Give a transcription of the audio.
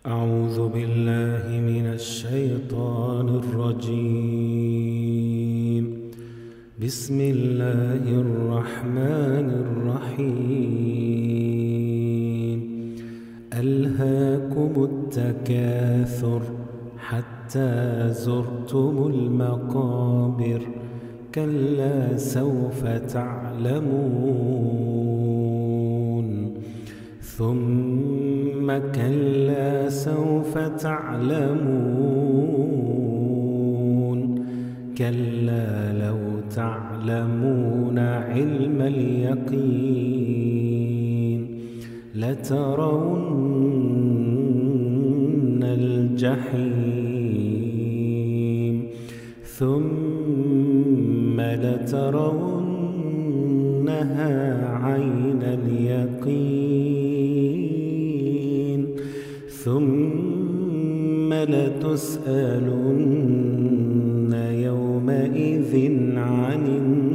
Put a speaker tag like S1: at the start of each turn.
S1: أعوذ بالله من الشيطان الرجيم. بسم الله الرحمن الرحيم. ألهاكم التكاثر حتى زرتم المقابر، كلا سوف تعلمون، ثم كلا سوف تعلمون، كلا لو تعلمون علم اليقين لترون الجحيم ثم لترونها عين اليقين ثم لتسألن يومئذ عن